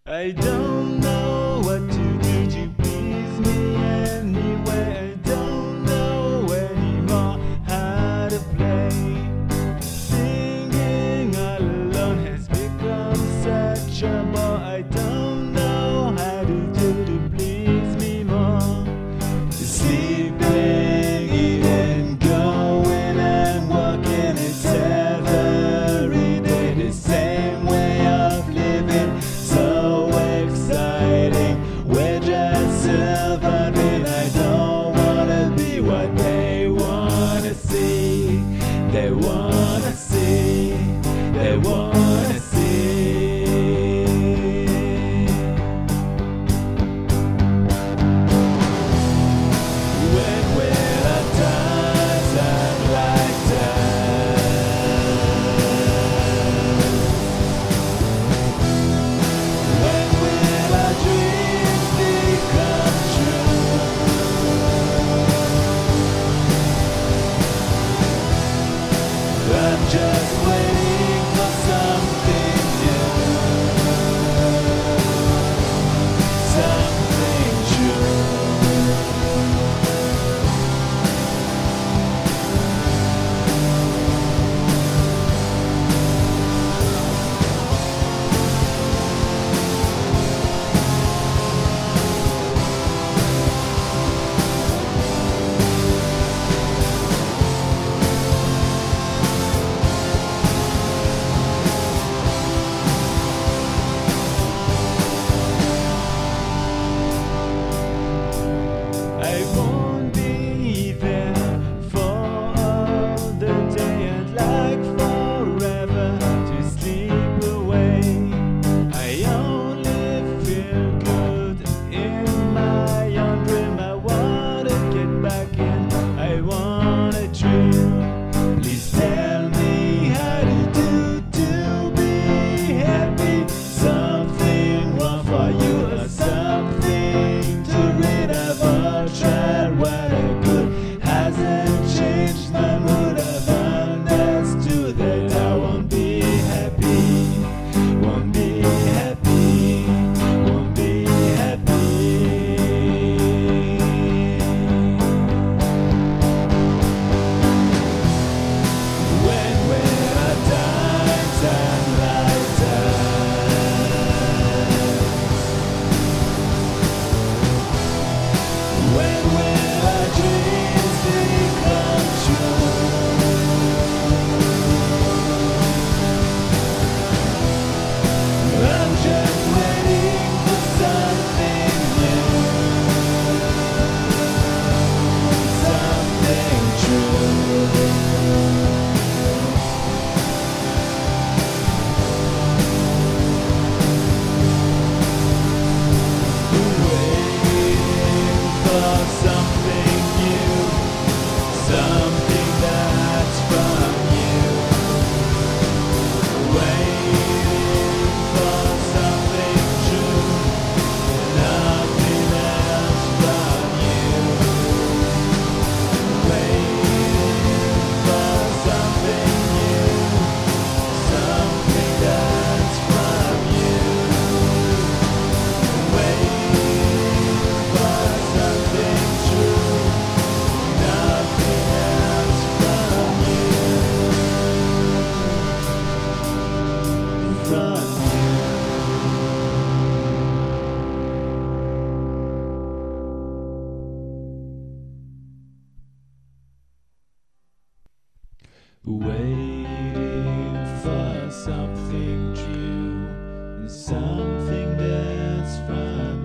I don't know what to do to please me anyway. I don't know anymore how to play. Singing all alone has become such a bore. I don't know how to do to please me more. Sleeping, eating, going and walking, it's every day the same way of living. So exciting, we're just surviving. I don't wanna be what they wanna see. They wanna see, they wanna see. When will our times end like that? When will our dreams become true? I'm just waiting for something new, something true. I won't be there for all the day. I'd like forever to sleep away. I only feel good in my own dream. I wanna get back in, I wanna dream. Please tell me how to do to be happy. Something wrong for you or something to rid of. Tried what I could, hasn't changed my mood. I've understood that I won't be happy, won't be happy, won't be happy. When will our times end like that? When will our dreams become true? I'm just waiting for something new, something true. Waiting for something new, something that's from you. Waiting for something true, nothing else from you. Waiting for something new, something that's from you. Waiting for something true, nothing else from you. From you. Waiting for something true, something that's from